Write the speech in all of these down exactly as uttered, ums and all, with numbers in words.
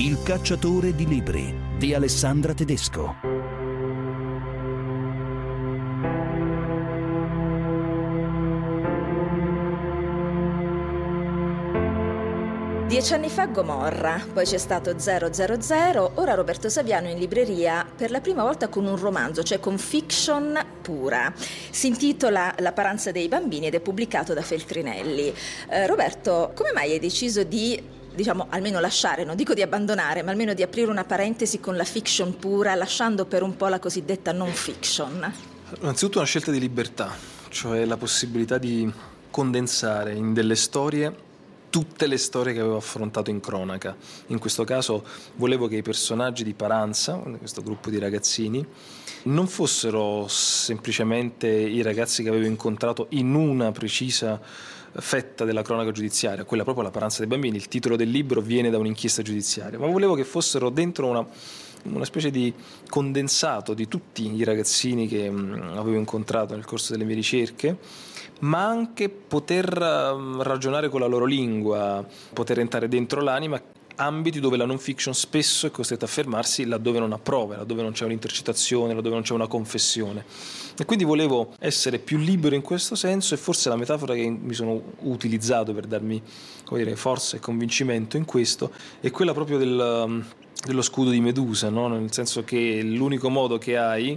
Il cacciatore di libri di Alessandra Tedesco. Dieci anni fa Gomorra, poi c'è stato zero zero zero, ora Roberto Saviano in libreria per la prima volta con un romanzo, cioè con fiction pura. Si intitola La paranza dei bambini ed è pubblicato da Feltrinelli. Eh, Roberto, come mai hai deciso di, diciamo, almeno lasciare, non dico di abbandonare, ma almeno di aprire una parentesi con la fiction pura, lasciando per un po' la cosiddetta non fiction? Innanzitutto una scelta di libertà, cioè la possibilità di condensare in delle storie tutte le storie che avevo affrontato in cronaca. In questo caso volevo che i personaggi di Paranza, questo gruppo di ragazzini, non fossero semplicemente i ragazzi che avevo incontrato in una precisa fetta della cronaca giudiziaria, quella proprio la Paranza dei bambini. Il titolo del libro viene da un'inchiesta giudiziaria, ma volevo che fossero dentro una, una specie di condensato di tutti i ragazzini che mh, avevo incontrato nel corso delle mie ricerche, ma anche poter ragionare con la loro lingua, poter entrare dentro l'anima, ambiti dove la non fiction spesso è costretta a fermarsi laddove non ha prove, laddove non c'è un'intercettazione, laddove non c'è una confessione. E quindi volevo essere più libero in questo senso, e forse la metafora che mi sono utilizzato per darmi, come dire, forza e convincimento in questo è quella proprio del... dello scudo di Medusa, no? Nel senso che l'unico modo che hai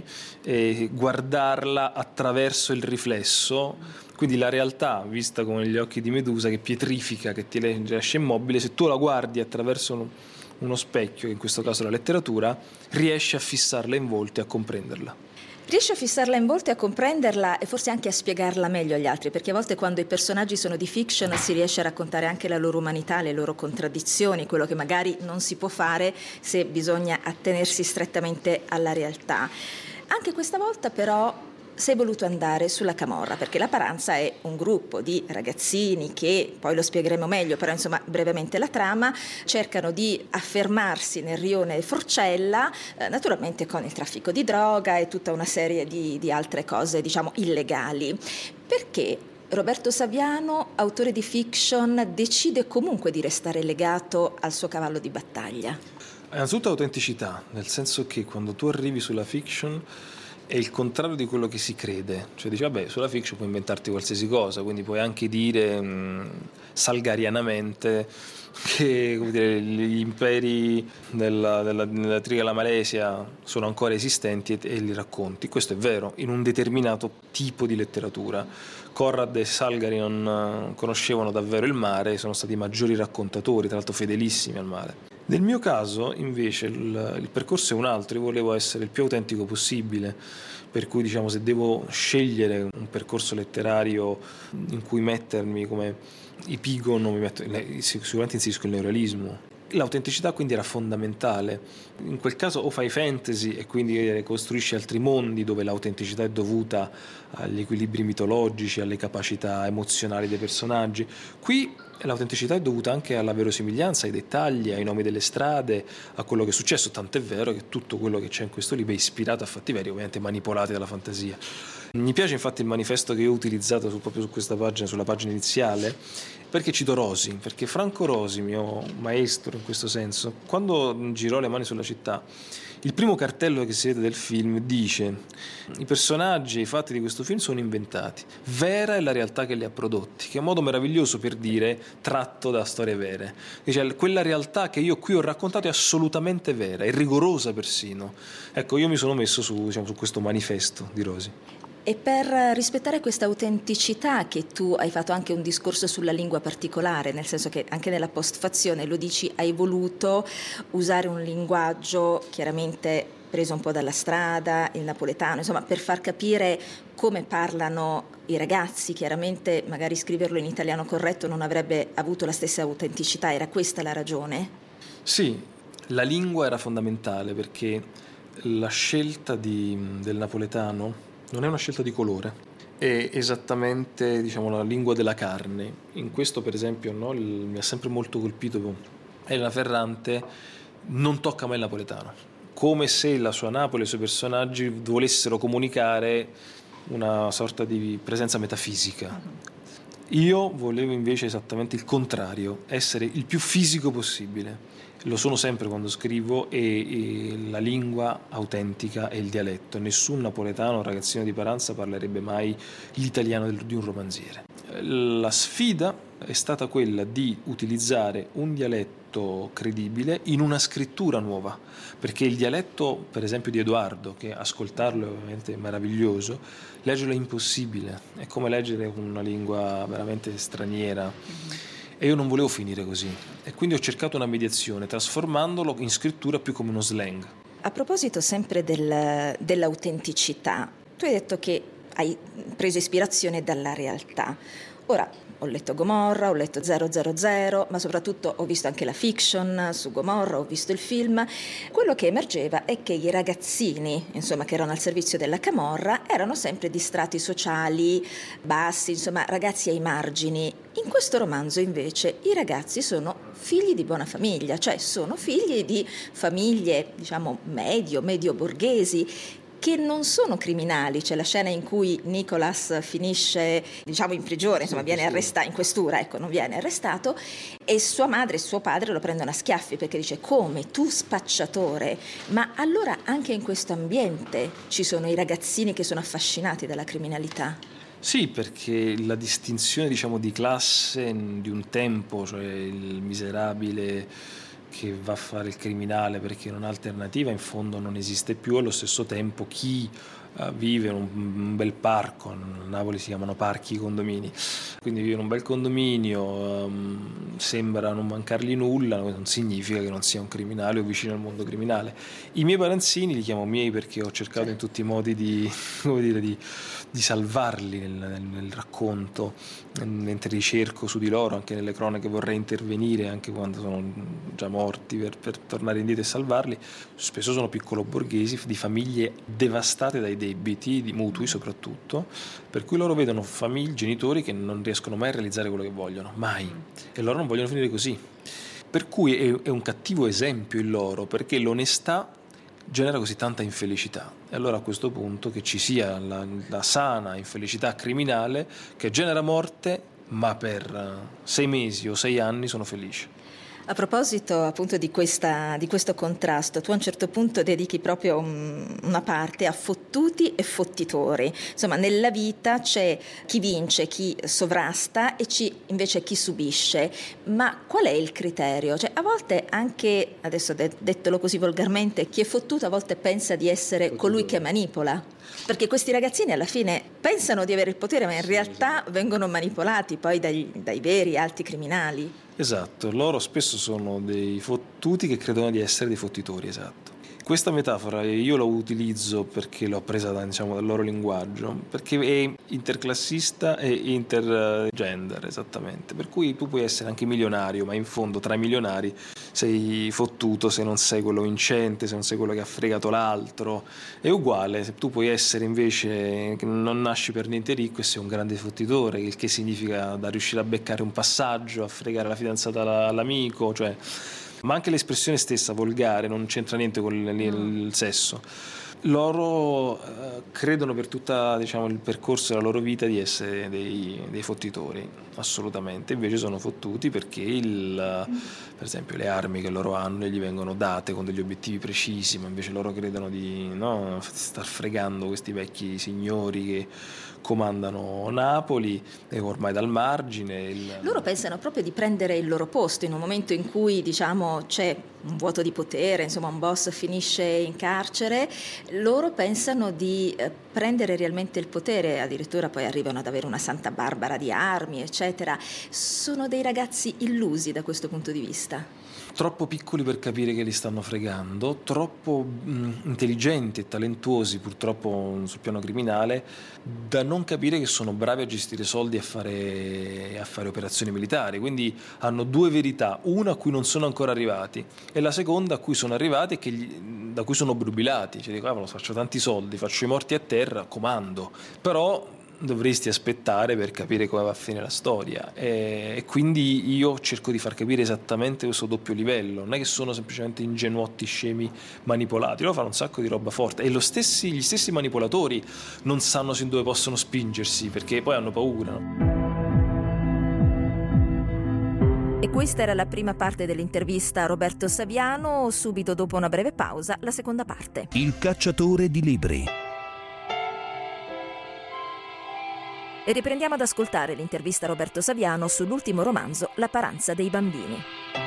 è guardarla attraverso il riflesso, quindi la realtà vista con gli occhi di Medusa che pietrifica, che ti lascia immobile. Se tu la guardi attraverso uno, uno specchio, in questo caso la letteratura, riesci a fissarla in volto e a comprenderla. Riesci a fissarla in volto e a comprenderla e forse anche a spiegarla meglio agli altri, perché a volte quando i personaggi sono di fiction si riesce a raccontare anche la loro umanità, le loro contraddizioni, quello che magari non si può fare se bisogna attenersi strettamente alla realtà. Anche questa volta però sei voluto andare sulla camorra, perché la Paranza è un gruppo di ragazzini che, poi lo spiegheremo meglio, però insomma brevemente la trama, cercano di affermarsi nel rione Forcella, eh, naturalmente con il traffico di droga e tutta una serie di, di altre cose, diciamo, illegali. Perché Roberto Saviano, autore di fiction, decide comunque di restare legato al suo cavallo di battaglia? Innanzitutto autenticità, nel senso che quando tu arrivi sulla fiction è il contrario di quello che si crede, cioè dici vabbè, sulla fiction puoi inventarti qualsiasi cosa, quindi puoi anche dire mh, salgarianamente che, come dire, gli imperi della, della, della Triga e la Malesia sono ancora esistenti e, e li racconti. Questo è vero in un determinato tipo di letteratura. Conrad e Salgari non conoscevano davvero il mare, sono stati i maggiori raccontatori, tra l'altro fedelissimi al mare. Nel mio caso invece il, il percorso è un altro. Io volevo essere il più autentico possibile, per cui diciamo se devo scegliere un percorso letterario in cui mettermi come epigono, mi metto, sicuramente inserisco il neorealismo. L'autenticità quindi era fondamentale. In quel caso o fai fantasy e quindi costruisci altri mondi dove l'autenticità è dovuta agli equilibri mitologici, alle capacità emozionali dei personaggi. Qui l'autenticità è dovuta anche alla verosimiglianza, ai dettagli, ai nomi delle strade, a quello che è successo, tant'è vero che tutto quello che c'è in questo libro è ispirato a fatti veri, ovviamente manipolati dalla fantasia. Mi piace infatti il manifesto che io ho utilizzato su, proprio su questa pagina, sulla pagina iniziale, perché cito Rosi, perché Franco Rosi, mio maestro in questo senso, quando girò Le mani sulla città, il primo cartello che si vede del film dice: i personaggi e i fatti di questo film sono inventati, vera è la realtà che li ha prodotti, che è un modo meraviglioso per dire tratto da storie vere. Dice, quella realtà che io qui ho raccontato è assolutamente vera, è rigorosa persino. Ecco, io mi sono messo su, diciamo, su questo manifesto di Rosi. E per rispettare questa autenticità, che tu hai fatto anche un discorso sulla lingua particolare, nel senso che anche nella postfazione lo dici, hai voluto usare un linguaggio chiaramente preso un po' dalla strada, il napoletano, insomma, per far capire come parlano i ragazzi. Chiaramente magari scriverlo in italiano corretto non avrebbe avuto la stessa autenticità, era questa la ragione? Sì, la lingua era fondamentale, perché la scelta di, del napoletano non è una scelta di colore, è esattamente, diciamo, la lingua della carne. In questo, per esempio, no, il, mi ha sempre molto colpito Elena Ferrante, non tocca mai il napoletano, come se la sua Napoli e i suoi personaggi volessero comunicare una sorta di presenza metafisica. Io volevo invece esattamente il contrario, essere il più fisico possibile. Lo sono sempre quando scrivo, e, e la lingua autentica è il dialetto. Nessun napoletano, ragazzino di Paranza, parlerebbe mai l'italiano del, di un romanziere. La sfida è stata quella di utilizzare un dialetto credibile in una scrittura nuova, perché il dialetto, per esempio, di Edoardo, che ascoltarlo è ovviamente meraviglioso, leggerlo è impossibile, è come leggere una lingua veramente straniera. E io non volevo finire così, e quindi ho cercato una mediazione, trasformandolo in scrittura più come uno slang. A proposito sempre del, dell'autenticità, tu hai detto che hai preso ispirazione dalla realtà. Ora, ho letto Gomorra, ho letto zero zero zero, ma soprattutto ho visto anche la fiction su Gomorra, ho visto il film. Quello che emergeva è che i ragazzini, insomma, che erano al servizio della camorra, erano sempre di strati sociali bassi, insomma, ragazzi ai margini. In questo romanzo, invece, i ragazzi sono figli di buona famiglia, cioè sono figli di famiglie, diciamo, medio, medio borghesi, che non sono criminali. C'è la scena in cui Nicolas finisce, diciamo, in prigione, insomma, viene arrestato, in questura, ecco, non viene arrestato, e sua madre e suo padre lo prendono a schiaffi perché dice: come, tu spacciatore? Ma allora anche in questo ambiente ci sono i ragazzini che sono affascinati dalla criminalità? Sì, perché la distinzione, diciamo, di classe di un tempo, cioè il miserabile che va a fare il criminale perché non ha alternativa, in fondo non esiste più. Allo stesso tempo chi uh, vive in un, un bel parco, a Napoli si chiamano parchi i condomini, quindi vive in un bel condominio, um, sembra non mancargli nulla, non significa che non sia un criminale o vicino al mondo criminale. I miei paranzini, li chiamo miei perché ho cercato in tutti i modi di, come dire, di, di salvarli nel, nel, nel racconto, mentre ricerco su di loro, anche nelle cronache vorrei intervenire anche quando sono già morti per, per tornare indietro e salvarli. Spesso sono piccolo borghesi di famiglie devastate dai debiti, di mutui soprattutto, per cui loro vedono famiglie, genitori che non riescono mai a realizzare quello che vogliono, mai, e loro non vogliono finire così, per cui è, è un cattivo esempio il loro, perché l'onestà genera così tanta infelicità. E allora a questo punto che ci sia la, la sana infelicità criminale che genera morte, ma per sei mesi o sei anni sono felice. A proposito appunto di, questa, di questo contrasto, tu a un certo punto dedichi proprio un, una parte a fottuti e fottitori. Insomma, nella vita c'è chi vince, chi sovrasta, e ci, invece chi subisce. Ma qual è il criterio? Cioè, a volte anche, adesso dettolo così volgarmente, chi è fottuto a volte pensa di essere colui che manipola. Perché questi ragazzini alla fine pensano di avere il potere, ma in realtà vengono manipolati poi dai, dai veri alti criminali. Esatto, loro spesso sono dei fottuti che credono di essere dei fottitori, esatto. Questa metafora io la utilizzo perché l'ho presa da, diciamo, dal loro linguaggio, perché è interclassista e intergender, esattamente. Per cui tu puoi essere anche milionario, ma in fondo tra i milionari sei fottuto se non sei quello vincente, se non sei quello che ha fregato l'altro. È uguale, se tu puoi essere invece che non nasci per niente ricco e sei un grande fottitore, il che significa da riuscire a beccare un passaggio, a fregare la fidanzata all'amico, cioè... Ma anche l'espressione stessa, volgare, non c'entra niente con il, il sesso. Loro eh, credono per tutto, diciamo, il percorso della loro vita di essere dei, dei fottitori, assolutamente. Invece sono fottuti perché, il, per esempio, le armi che loro hanno gli vengono date con degli obiettivi precisi, ma invece loro credono di no, star fregando questi vecchi signori che comandano Napoli e ormai dal margine. Il... Loro pensano proprio di prendere il loro posto in un momento in cui, diciamo, c'è un vuoto di potere, insomma un boss finisce in carcere, loro pensano di eh, prendere realmente il potere, addirittura poi arrivano ad avere una Santa Barbara di armi, eccetera. Sono dei ragazzi illusi da questo punto di vista. Troppo piccoli per capire che li stanno fregando, troppo mh, intelligenti e talentuosi purtroppo sul piano criminale da non capire che sono bravi a gestire soldi e a fare, a fare operazioni militari, quindi hanno due verità, una a cui non sono ancora arrivati e la seconda a cui sono arrivati e che gli, da cui sono obnubilati, cioè dico, ah, faccio tanti soldi, faccio i morti a terra, comando, però dovresti aspettare per capire come va a finire la storia e, e quindi io cerco di far capire esattamente questo doppio livello, non è che sono semplicemente ingenuotti scemi manipolati, loro fanno un sacco di roba forte e lo stessi, gli stessi manipolatori non sanno sin dove possono spingersi perché poi hanno paura, no? E questa era la prima parte dell'intervista a Roberto Saviano. Subito dopo una breve pausa, la seconda parte. Il cacciatore di libri. E riprendiamo ad ascoltare l'intervista a Roberto Saviano sull'ultimo romanzo La paranza dei bambini.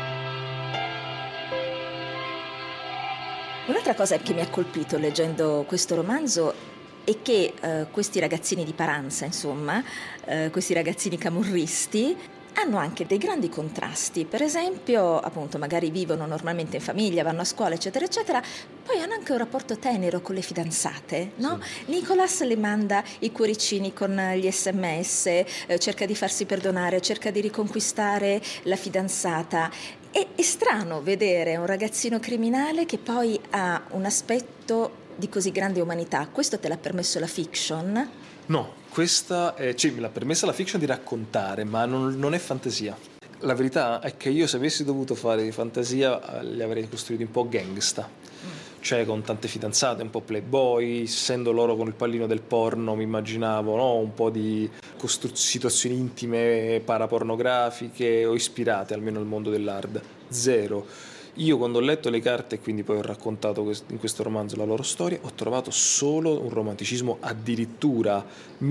Un'altra cosa che mi ha colpito leggendo questo romanzo è che eh, questi ragazzini di Paranza, insomma, eh, questi ragazzini camorristi, hanno anche dei grandi contrasti. Per esempio, appunto, magari vivono normalmente in famiglia, vanno a scuola, eccetera, eccetera, poi hanno anche un rapporto tenero con le fidanzate, no? Sì. Nicolas le manda i cuoricini con gli sms, eh, cerca di farsi perdonare, cerca di riconquistare la fidanzata. È, è strano vedere un ragazzino criminale che poi ha un aspetto di così grande umanità. Questo te l'ha permesso la fiction? No, questa è, cioè, me l'ha permessa la fiction di raccontare, ma non, non è fantasia. La verità è che io, se avessi dovuto fare di fantasia, li avrei costruiti un po' gangsta, mm. cioè con tante fidanzate, un po' playboy, essendo loro con il pallino del porno, mi immaginavo, no? Un po' di costru- situazioni intime, parapornografiche o ispirate almeno al mondo dell'hard. Zero. Io, quando ho letto le carte e quindi poi ho raccontato in questo romanzo la loro storia, ho trovato solo un romanticismo addirittura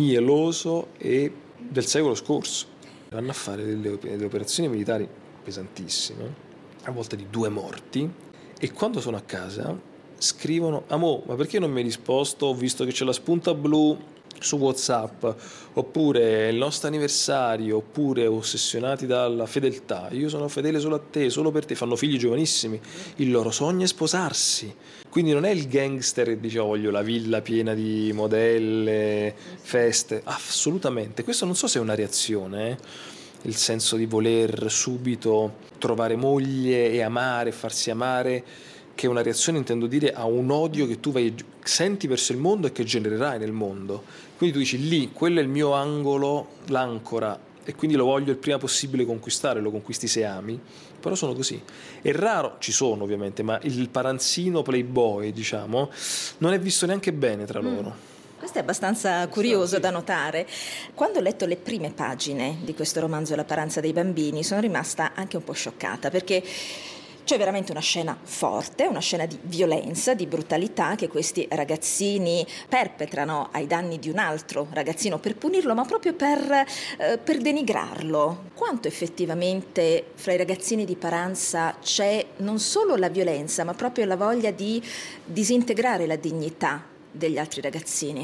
mieloso e del secolo scorso. Vanno a fare delle, delle operazioni militari pesantissime, a volte di due morti, e quando sono a casa scrivono: "Amò, ma perché non mi hai risposto? Ho visto che c'è la spunta blu su WhatsApp", oppure "il nostro anniversario", oppure "ossessionati dalla fedeltà, io sono fedele solo a te, solo per te". Fanno figli giovanissimi, il loro sogno è sposarsi. Quindi non è il gangster che dice: "voglio la villa piena di modelle, feste". Assolutamente. Questo non so se è una reazione, eh? Il senso di voler subito trovare moglie e amare, farsi amare, che è una reazione, intendo dire, a un odio che tu vai, senti verso il mondo e che genererai nel mondo. Quindi tu dici: lì, quello è il mio angolo, l'ancora, e quindi lo voglio il prima possibile conquistare. Lo conquisti se ami, però sono così. È raro, ci sono ovviamente, ma il paranzino playboy, diciamo, non è visto neanche bene tra loro. Mm. Questo è abbastanza curioso da notare. Quando ho letto le prime pagine di questo romanzo La paranza dei bambini, sono rimasta anche un po' scioccata, perché c'è veramente una scena forte, una scena di violenza, di brutalità che questi ragazzini perpetrano ai danni di un altro ragazzino per punirlo, ma proprio per, eh, per denigrarlo. Quanto effettivamente fra i ragazzini di Paranza c'è non solo la violenza, ma proprio la voglia di disintegrare la dignità degli altri ragazzini?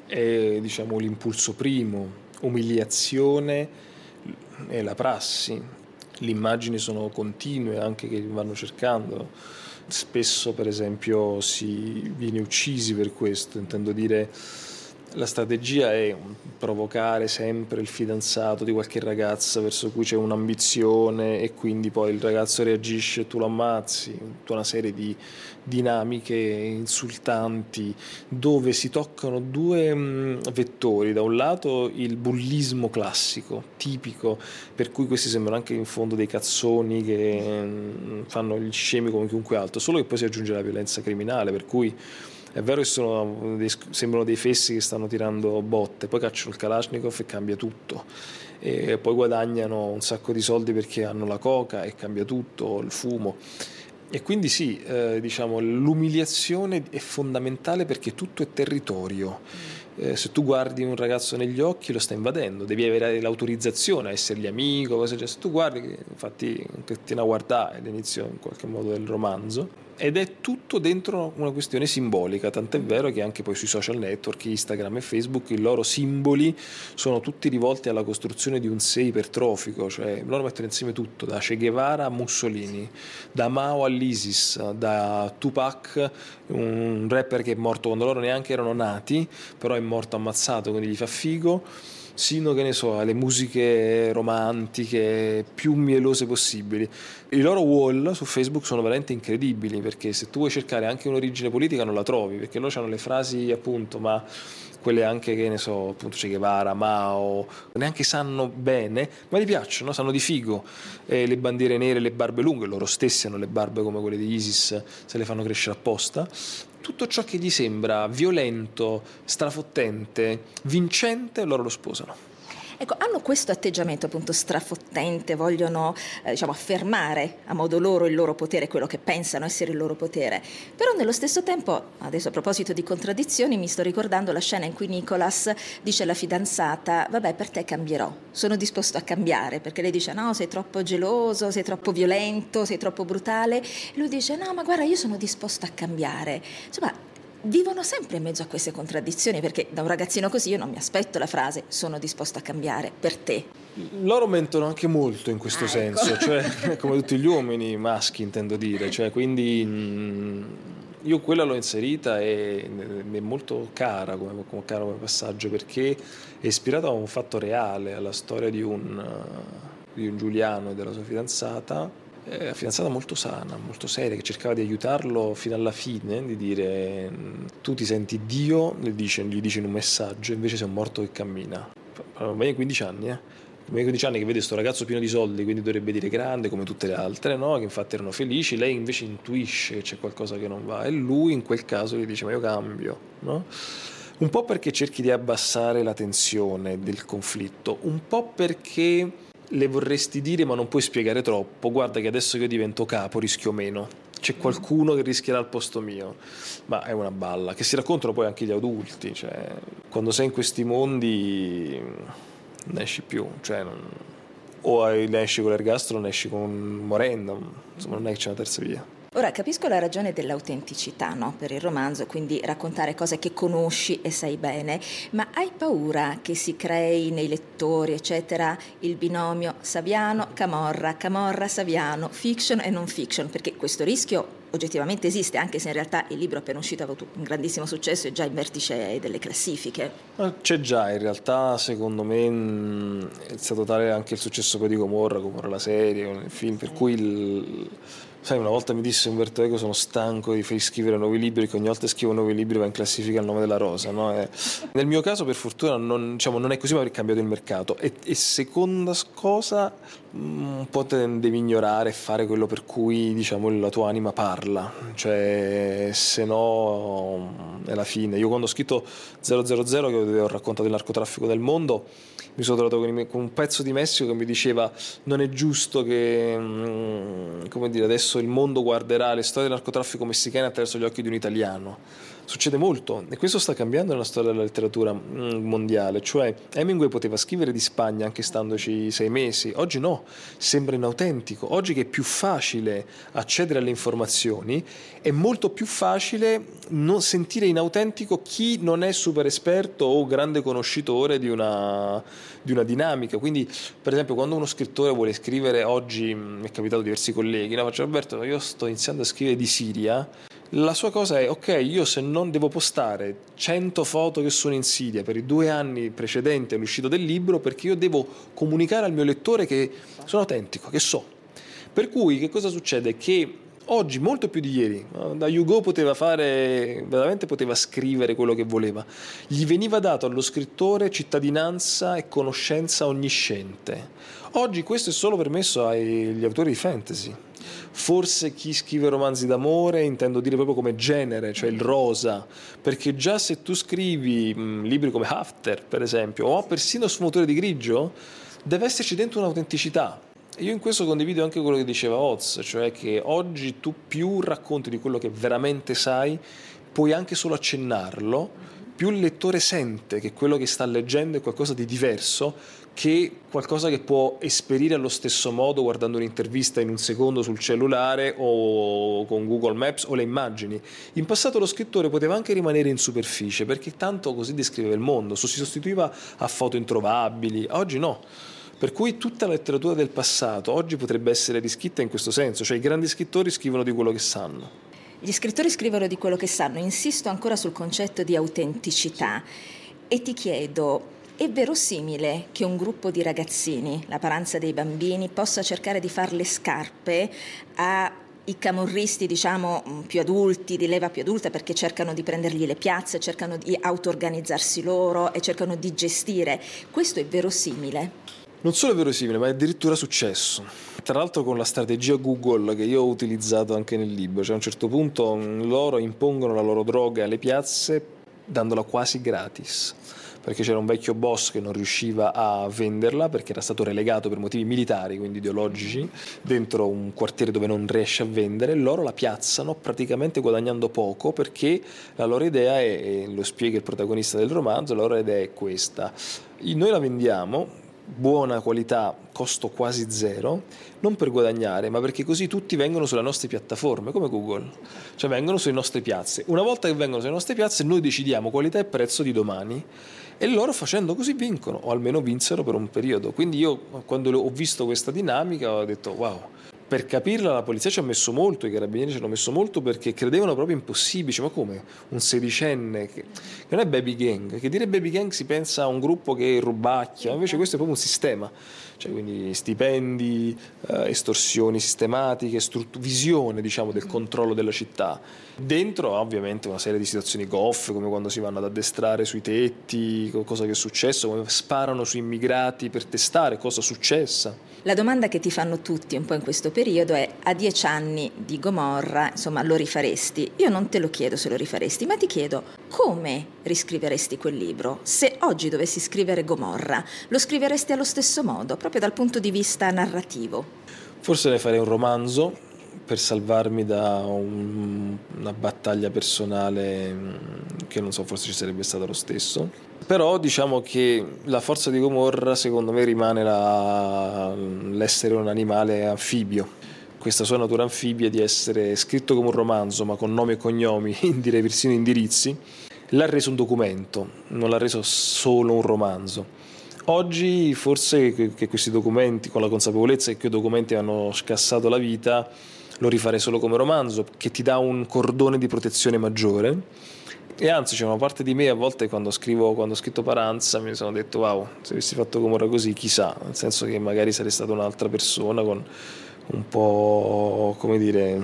È, diciamo, l'impulso primo, umiliazione e la prassi. Le immagini sono continue, anche che vanno cercando. Spesso, per esempio, si viene uccisi per questo. Intendo dire, la strategia è provocare sempre il fidanzato di qualche ragazza verso cui c'è un'ambizione, e quindi poi il ragazzo reagisce e tu lo ammazzi. Tutta una serie di dinamiche insultanti dove si toccano due mh, vettori. Da un lato il bullismo classico, tipico, per cui questi sembrano anche in fondo dei cazzoni che mh, fanno gli scemi come chiunque altro, solo che poi si aggiunge la violenza criminale, per cui è vero che sono dei, sembrano dei fessi che stanno tirando botte, poi cacciano il Kalashnikov e cambia tutto, e poi guadagnano un sacco di soldi perché hanno la coca e cambia tutto, il fumo. E quindi sì, eh, diciamo, l'umiliazione è fondamentale perché tutto è territorio. Eh, se tu guardi un ragazzo negli occhi lo sta invadendo, devi avere l'autorizzazione a essergli amico, cosa c'è. Se tu guardi, infatti tieni a guardare all'inizio in qualche modo del romanzo, ed è tutto dentro una questione simbolica, tant'è vero che anche poi sui social network, Instagram e Facebook, i loro simboli sono tutti rivolti alla costruzione di un sé ipertrofico, cioè loro mettono insieme tutto, da Che Guevara a Mussolini, da Mao all'ISIS, da Tupac, un rapper che è morto quando loro neanche erano nati, però è morto ammazzato, quindi gli fa figo, sino, che ne so, alle musiche romantiche più mielose possibili. I loro wall su Facebook sono veramente incredibili, perché se tu vuoi cercare anche un'origine politica non la trovi, perché loro hanno le frasi, appunto, ma quelle anche, che ne so, appunto Che Guevara, Mao, neanche sanno bene, ma gli piacciono, sanno di figo. Eh, le bandiere nere, le barbe lunghe, loro stessi hanno le barbe come quelle di ISIS, se le fanno crescere apposta. Tutto ciò che gli sembra violento, strafottente, vincente, loro lo sposano. Ecco, hanno questo atteggiamento appunto strafottente, vogliono eh, diciamo affermare a modo loro il loro potere, quello che pensano essere il loro potere, però nello stesso tempo, adesso a proposito di contraddizioni, mi sto ricordando la scena in cui Nicholas dice alla fidanzata: vabbè, per te cambierò, sono disposto a cambiare, perché lei dice no, sei troppo geloso, sei troppo violento, sei troppo brutale, e lui dice no, ma guarda, io sono disposto a cambiare. Insomma, vivono sempre in mezzo a queste contraddizioni, perché da un ragazzino così io non mi aspetto la frase sono disposto a cambiare per te. Loro mentono anche molto in questo ah, senso, ecco. cioè come tutti gli uomini maschi intendo dire, cioè, quindi mh, io quella l'ho inserita e mi è molto cara come, come, cara come passaggio, perché è ispirata a un fatto reale, alla storia di un, di un Giuliano e della sua fidanzata. Una fidanzata molto sana, molto seria, che cercava di aiutarlo fino alla fine, di dire tu ti senti Dio, gli dice, gli dice in un messaggio, invece sei un morto che cammina. Ormai quindici anni, eh? Ormai quindici anni che vede questo ragazzo pieno di soldi, quindi dovrebbe dire grande come tutte le altre, no? Che infatti erano felici, lei invece intuisce che c'è qualcosa che non va e lui in quel caso gli dice ma io cambio, no? Un po' perché cerchi di abbassare la tensione del conflitto, un po' perché le vorresti dire ma non puoi spiegare troppo, guarda che adesso che io divento capo rischio meno, c'è qualcuno che rischierà al posto mio, ma è una balla che si raccontano poi anche gli adulti, cioè quando sei in questi mondi ne esci più, cioè non, o ne esci con l'ergastolo o ne esci con morendo, insomma non è che c'è una terza via. Ora capisco la ragione dell'autenticità, no? Per il romanzo, quindi raccontare cose che conosci e sai bene, ma hai paura che si crei nei lettori, eccetera, il binomio Saviano-Camorra, Camorra-Saviano, fiction e non fiction, perché questo rischio oggettivamente esiste, anche se in realtà il libro appena uscito ha avuto un grandissimo successo e già in vertice delle classifiche. C'è già, in realtà secondo me è stato tale anche il successo poi di Gomorra, Gomorra la serie, il film, per cui il... Sai, una volta mi disse Umberto Eco sono stanco di scrivere nuovi libri, che ogni volta scrivo nuovi libri va in classifica il nome della rosa, no? E nel mio caso per fortuna non, diciamo, non è così, ma è cambiato il mercato e, e seconda cosa un po' devi ignorare e fare quello per cui diciamo la tua anima parla, cioè se no è la fine. Io quando ho scritto zero zero zero, che avevo raccontato il narcotraffico del mondo, mi sono trovato con un pezzo di Messico che mi diceva non è giusto che come dire adesso il mondo guarderà le storie del narcotraffico messicano attraverso gli occhi di un italiano. Succede molto e questo sta cambiando nella storia della letteratura mondiale, cioè Hemingway poteva scrivere di Spagna anche standoci sei mesi, oggi no, sembra inautentico. Oggi che è più facile accedere alle informazioni, è molto più facile non sentire inautentico chi non è super esperto o grande conoscitore di una, di una dinamica. Quindi per esempio quando uno scrittore vuole scrivere, oggi mi è capitato diversi colleghi, no, faccio Alberto, io sto iniziando a scrivere di Siria. La sua cosa è, ok, io se non devo postare cento foto che sono in Siria per i due anni precedenti all'uscita del libro, perché io devo comunicare al mio lettore che sono autentico, che so. Per cui che cosa succede? Che oggi, molto più di ieri, da Hugo poteva fare, veramente poteva scrivere quello che voleva, gli veniva dato allo scrittore cittadinanza e conoscenza onnisciente. Oggi questo è solo permesso agli autori di fantasy. Forse chi scrive romanzi d'amore, intendo dire proprio come genere, cioè il rosa, perché già se tu scrivi mh, libri come Hafter, per esempio, o persino Sfumature di grigio, deve esserci dentro un'autenticità. Io in questo condivido anche quello che diceva Oz, cioè che oggi tu più racconti di quello che veramente sai, puoi anche solo accennarlo, più il lettore sente che quello che sta leggendo è qualcosa di diverso, che qualcosa che può esperire allo stesso modo guardando un'intervista in un secondo sul cellulare o con Google Maps o le immagini. In passato lo scrittore poteva anche rimanere in superficie, perché tanto così descriveva il mondo, si sostituiva a foto introvabili, oggi no. Per cui tutta la letteratura del passato oggi potrebbe essere riscritta in questo senso, cioè i grandi scrittori scrivono di quello che sanno. Gli scrittori scrivono di quello che sanno, insisto ancora sul concetto di autenticità e ti chiedo, è verosimile che un gruppo di ragazzini, la paranza dei bambini, possa cercare di fare le scarpe ai camorristi, diciamo, più adulti, di leva più adulta, perché cercano di prendergli le piazze, cercano di auto-organizzarsi loro e cercano di gestire? Questo è verosimile? Non solo è verosimile, ma è addirittura successo. Tra l'altro con la strategia Google che io ho utilizzato anche nel libro, cioè a un certo punto loro impongono la loro droga alle piazze dandola quasi gratis. perché c'era un vecchio boss che non riusciva a venderla perché era stato relegato per motivi militari, quindi ideologici, dentro un quartiere dove non riesce a vendere. Loro la piazzano praticamente guadagnando poco, perché la loro idea è, e lo spiega il protagonista del romanzo, la loro idea è questa: noi la vendiamo, buona qualità, costo quasi zero, non per guadagnare, ma perché così tutti vengono sulle nostre piattaforme, come Google, cioè vengono sulle nostre piazze. Una volta che vengono sulle nostre piazze, noi decidiamo qualità e prezzo di domani, e loro facendo così vincono, o almeno vinsero per un periodo. Quindi io, quando ho visto questa dinamica, ho detto wow. Per capirla la polizia ci ha messo molto, i carabinieri ci hanno messo molto, perché credevano proprio impossibile. Cioè, ma come un sedicenne che, che non è baby gang, che dire baby gang si pensa a un gruppo che rubacchia, invece questo è proprio un sistema, cioè quindi stipendi, eh, estorsioni sistematiche, struttu- visione diciamo del controllo della città. Dentro ovviamente una serie di situazioni goffe, come quando si vanno ad addestrare sui tetti, cosa che è successo, come sparano su immigrati per testare cosa successa. La domanda che ti fanno tutti un po' in questo periodo è: a dieci anni di Gomorra, insomma, lo rifaresti? Io non te lo chiedo se lo rifaresti, ma ti chiedo come riscriveresti quel libro? Se oggi dovessi scrivere Gomorra, lo scriveresti allo stesso modo, proprio dal punto di vista narrativo? Forse ne farei un romanzo per salvarmi da un, una battaglia personale che non so, forse ci sarebbe stata lo stesso. Però diciamo che la forza di Gomorra secondo me rimane la, l'essere un animale anfibio, questa sua natura anfibia di essere scritto come un romanzo ma con nomi e cognomi, direi persino indirizzi, l'ha reso un documento, non l'ha reso solo un romanzo. Oggi forse che questi documenti, con la consapevolezza che quei documenti hanno scassato la vita, lo rifarei solo come romanzo, che ti dà un cordone di protezione maggiore. E anzi c'è una parte di me a volte quando scrivo, quando ho scritto Paranza, mi sono detto wow, se avessi fatto Gomorra così, chissà, nel senso che magari sarei stata un'altra persona con un po', come dire,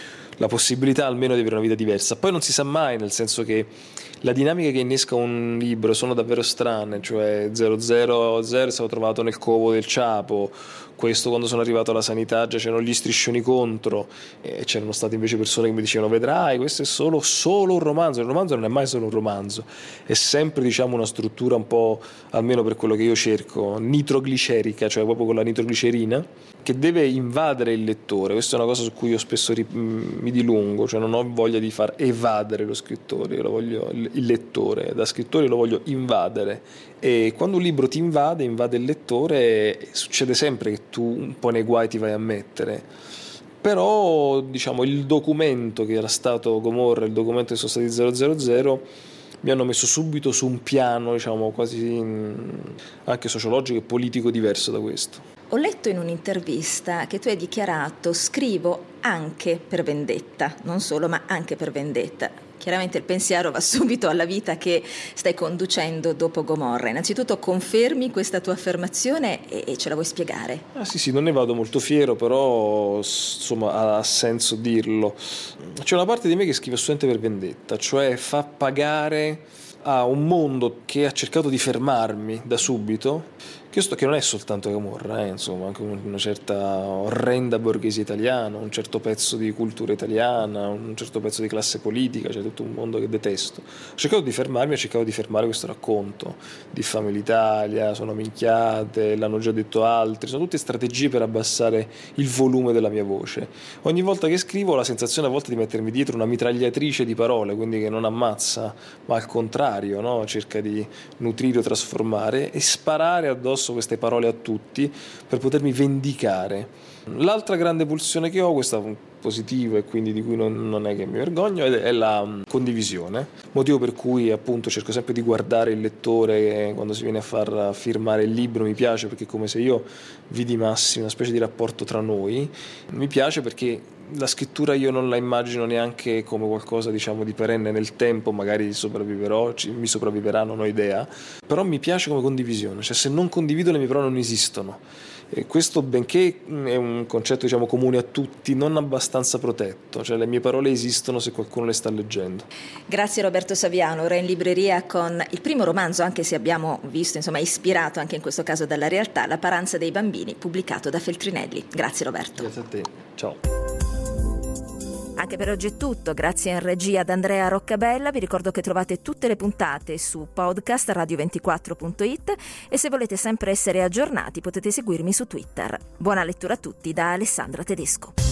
la possibilità almeno di avere una vita diversa. Poi non si sa mai, nel senso che la dinamica che innesca un libro sono davvero strane, cioè zero zero zero è stato trovato nel covo del Ciapo, questo quando sono arrivato alla sanità già c'erano gli striscioni contro, e c'erano state invece persone che mi dicevano vedrai, questo è solo, solo un romanzo. Il romanzo non è mai solo un romanzo, è sempre diciamo una struttura un po', almeno per quello che io cerco, nitroglicerica, cioè proprio con la nitroglicerina, che deve invadere il lettore. Questa è una cosa su cui io spesso rip- mi dilungo, cioè non ho voglia di far evadere lo scrittore, io lo voglio, il lettore, da scrittore lo voglio invadere, e quando un libro ti invade, invade il lettore, succede sempre che tu un po' nei guai ti vai a mettere. Però diciamo il documento che era stato Gomorra, il documento che sono stati zero zero zero, mi hanno messo subito su un piano diciamo quasi anche sociologico e politico diverso da questo. Ho letto in un'intervista che tu hai dichiarato: scrivo anche per vendetta, non solo ma anche per vendetta. Chiaramente il pensiero va subito alla vita che stai conducendo dopo Gomorra. Innanzitutto confermi questa tua affermazione e, e ce la vuoi spiegare? Ah sì sì, non ne vado molto fiero, però insomma ha senso dirlo. C'è una parte di me che scrive assolutamente per vendetta, cioè fa pagare a un mondo che ha cercato di fermarmi da subito, che, che non è soltanto Gomorra, eh, insomma, anche una certa orrenda borghesia italiana, un certo pezzo di cultura italiana, un certo pezzo di classe politica, cioè tutto un mondo che detesto. Ho cercato di fermarmi, ho cercato di fermare questo racconto. Diffamo l'Italia, sono minchiate, l'hanno già detto altri, sono tutte strategie per abbassare il volume della mia voce. Ogni volta che scrivo ho la sensazione a volte di mettermi dietro una mitragliatrice di parole, quindi che non ammazza, ma al contrario, no? Cerca di nutrire o trasformare e sparare addosso queste parole a tutti per potermi vendicare. L'altra grande pulsione che ho, questa positiva e quindi di cui non, non è che mi vergogno, è, è la um, condivisione, motivo per cui appunto cerco sempre di guardare il lettore quando si viene a far firmare il libro. Mi piace perché è come se io vidimassi una specie di rapporto tra noi. Mi piace perché la scrittura io non la immagino neanche come qualcosa diciamo di perenne nel tempo, magari sopravviverò, mi sopravviverà, non ho idea, però mi piace come condivisione, cioè se non condivido le mie parole non esistono. E questo, benché è un concetto diciamo comune a tutti, non abbastanza protetto, cioè le mie parole esistono se qualcuno le sta leggendo. Grazie Roberto Saviano, ora in libreria con il primo romanzo, anche se abbiamo visto insomma ispirato anche in questo caso dalla realtà, La paranza dei bambini, pubblicato da Feltrinelli. Grazie Roberto. Grazie a te, ciao. Anche per oggi è tutto, grazie in regia ad Andrea Roccabella. Vi ricordo che trovate tutte le puntate su podcast radio ventiquattro punto it e se volete sempre essere aggiornati potete seguirmi su Twitter. Buona lettura a tutti da Alessandra Tedesco.